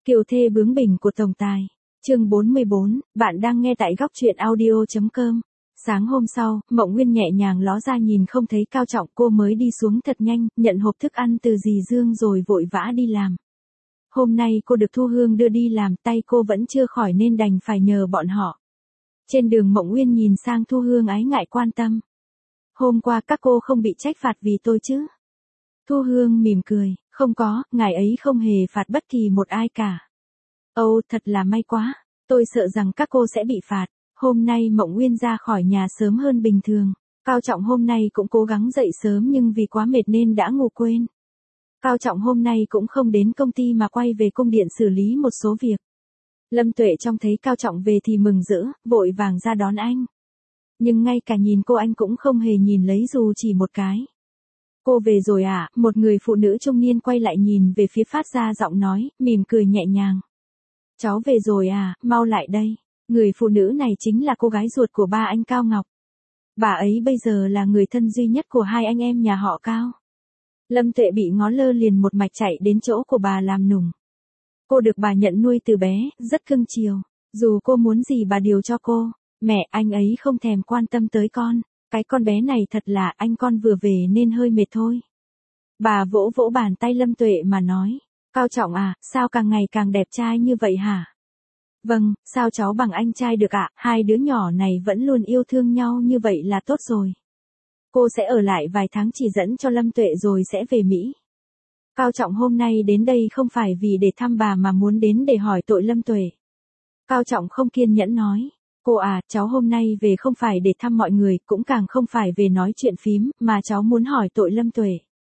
Kiều thê bướng bỉnh của tổng tài. Chương 44, bạn đang nghe tại góc truyện audio.com. Sáng hôm sau, Mộng Nguyên nhẹ nhàng ló ra nhìn không thấy Cao Trọng, cô mới đi xuống thật nhanh, nhận hộp thức ăn từ dì Dương rồi vội vã đi làm. Hôm nay cô được Thu Hương đưa đi làm, tay cô vẫn chưa khỏi nên đành phải nhờ bọn họ. Trên đường Mộng Nguyên nhìn sang Thu Hương ái ngại quan tâm. Hôm qua các cô không bị trách phạt vì tôi chứ? Thu Hương mỉm cười, không có, ngài ấy không hề phạt bất kỳ một ai cả. Ồ, thật là may quá, tôi sợ rằng các cô sẽ bị phạt. Hôm nay Mộng Nguyên ra khỏi nhà sớm hơn bình thường. Cao Trọng hôm nay cũng cố gắng dậy sớm nhưng vì quá mệt nên đã ngủ quên. Cao Trọng hôm nay cũng không đến công ty mà quay về cung điện xử lý một số việc. Lâm Tuệ trông thấy Cao Trọng về thì mừng rỡ, vội vàng ra đón anh. Nhưng ngay cả nhìn cô anh cũng không hề nhìn lấy dù chỉ một cái. Cô về rồi à? Một người phụ nữ trung niên quay lại nhìn về phía phát ra giọng nói, mỉm cười nhẹ nhàng. Cháu về rồi à, mau lại đây. Người phụ nữ này chính là cô gái ruột của ba anh Cao Ngọc. Bà ấy bây giờ là người thân duy nhất của hai anh em nhà họ Cao. Lâm Tuệ bị ngó lơ liền một mạch chạy đến chỗ của bà làm nùng. Cô được bà nhận nuôi từ bé, rất cưng chiều. Dù cô muốn gì bà điều cho cô. Mẹ, anh ấy không thèm quan tâm tới con. Cái con bé này thật là anh con vừa về nên hơi mệt thôi. Bà vỗ vỗ bàn tay Lâm Tuệ mà nói. Cao Trọng à, sao càng ngày càng đẹp trai như vậy hả? Vâng, sao cháu bằng anh trai được ạ? Hai đứa nhỏ này vẫn luôn yêu thương nhau như vậy là tốt rồi. Cô sẽ ở lại vài tháng chỉ dẫn cho Lâm Tuệ rồi sẽ về Mỹ. Cao Trọng hôm nay đến đây không phải vì để thăm bà mà muốn đến để hỏi tội Lâm Tuệ. Cao Trọng không kiên nhẫn nói. Cô à, cháu hôm nay về không phải để thăm mọi người, cũng càng không phải về nói chuyện phím, mà cháu muốn hỏi tội Lâm Tuệ.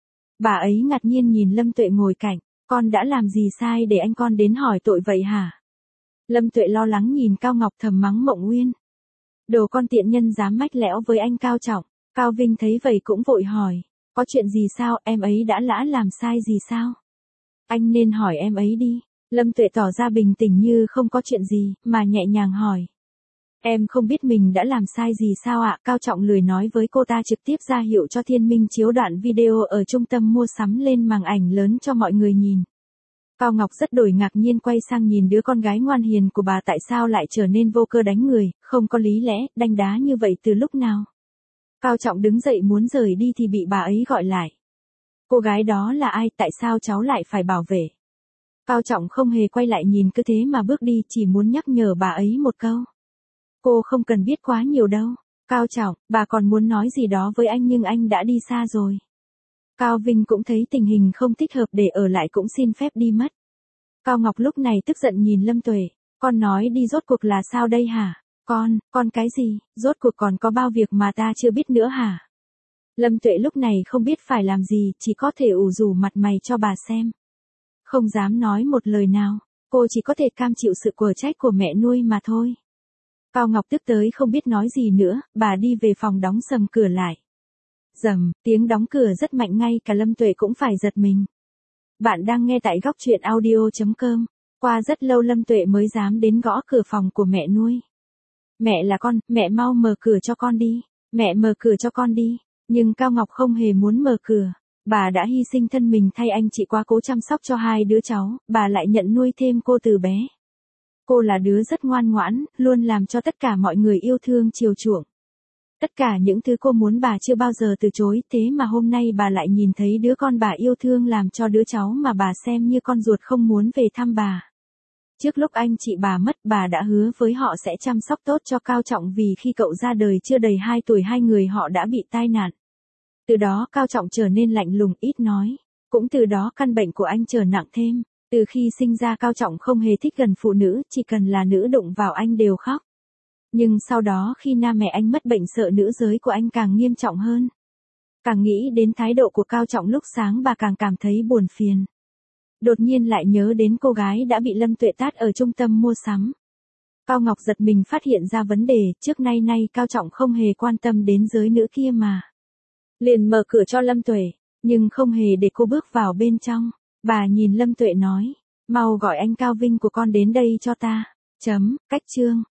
Bà ấy ngạc nhiên nhìn Lâm Tuệ ngồi cạnh. Con đã làm gì sai để anh con đến hỏi tội vậy hả? Lâm Tuệ lo lắng nhìn Cao Ngọc thầm mắng Mộng Nguyên. Đồ con tiện nhân dám mách lẽo với anh Cao Trọng. Cao Vinh thấy vậy cũng vội hỏi. Có chuyện gì sao, em ấy đã làm sai gì sao? Anh nên hỏi em ấy đi. Lâm Tuệ tỏ ra bình tĩnh như không có chuyện gì, mà nhẹ nhàng hỏi. Em không biết mình đã làm sai gì sao ạ? Cao Trọng lười nói với cô ta, trực tiếp ra hiệu cho Thiên Minh chiếu đoạn video ở trung tâm mua sắm lên màn ảnh lớn cho mọi người nhìn. Cao Ngọc rất đổi ngạc nhiên quay sang nhìn đứa con gái ngoan hiền của bà, tại sao lại trở nên vô cơ đánh người, không có lý lẽ, đanh đá như vậy từ lúc nào. Cao Trọng đứng dậy muốn rời đi thì bị bà ấy gọi lại. Cô gái đó là ai, tại sao cháu lại phải bảo vệ? Cao Trọng không hề quay lại nhìn, cứ thế mà bước đi, chỉ muốn nhắc nhở bà ấy một câu. Cô không cần biết quá nhiều đâu. Cao Trọng, bà còn muốn nói gì đó với anh nhưng anh đã đi xa rồi. Cao Vinh cũng thấy tình hình không thích hợp để ở lại cũng xin phép đi mất. Cao Ngọc lúc này tức giận nhìn Lâm Tuệ. Con nói đi rốt cuộc là sao đây hả? Con cái gì, rốt cuộc còn có bao việc mà ta chưa biết nữa hả? Lâm Tuệ lúc này không biết phải làm gì, chỉ có thể ủ rũ mặt mày cho bà xem. Không dám nói một lời nào, cô chỉ có thể cam chịu sự quở trách của mẹ nuôi mà thôi. Cao Ngọc tức tới không biết nói gì nữa, bà đi về phòng đóng sầm cửa lại. Rầm, tiếng đóng cửa rất mạnh, ngay cả Lâm Tuệ cũng phải giật mình. Bạn đang nghe tại góc truyện audio.com. Qua rất lâu Lâm Tuệ mới dám đến gõ cửa phòng của mẹ nuôi. Mẹ là con, mẹ mau mở cửa cho con đi. Mẹ mở cửa cho con đi. Nhưng Cao Ngọc không hề muốn mở cửa. Bà đã hy sinh thân mình thay anh chị quá cố chăm sóc cho hai đứa cháu, bà lại nhận nuôi thêm cô từ bé. Cô là đứa rất ngoan ngoãn, luôn làm cho tất cả mọi người yêu thương chiều chuộng. Tất cả những thứ cô muốn bà chưa bao giờ từ chối, thế mà hôm nay bà lại nhìn thấy đứa con bà yêu thương làm cho đứa cháu mà bà xem như con ruột không muốn về thăm bà. Trước lúc anh chị bà mất, bà đã hứa với họ sẽ chăm sóc tốt cho Cao Trọng vì khi cậu ra đời chưa đầy 2 tuổi hai người họ đã bị tai nạn. Từ đó Cao Trọng trở nên lạnh lùng ít nói. Cũng từ đó căn bệnh của anh trở nặng thêm. Từ khi sinh ra Cao Trọng không hề thích gần phụ nữ, chỉ cần là nữ đụng vào anh đều khóc. Nhưng sau đó khi na mẹ anh mất bệnh, sợ nữ giới của anh càng nghiêm trọng hơn. Càng nghĩ đến thái độ của Cao Trọng lúc sáng bà càng cảm thấy buồn phiền. Đột nhiên lại nhớ đến cô gái đã bị Lâm Tuệ tát ở trung tâm mua sắm. Cao Ngọc giật mình phát hiện ra vấn đề, trước nay Cao Trọng không hề quan tâm đến giới nữ kia mà. Liền mở cửa cho Lâm Tuệ, nhưng không hề để cô bước vào bên trong. Bà nhìn Lâm Tuệ nói, mau gọi anh Cao Vinh của con đến đây cho ta. Cách chương.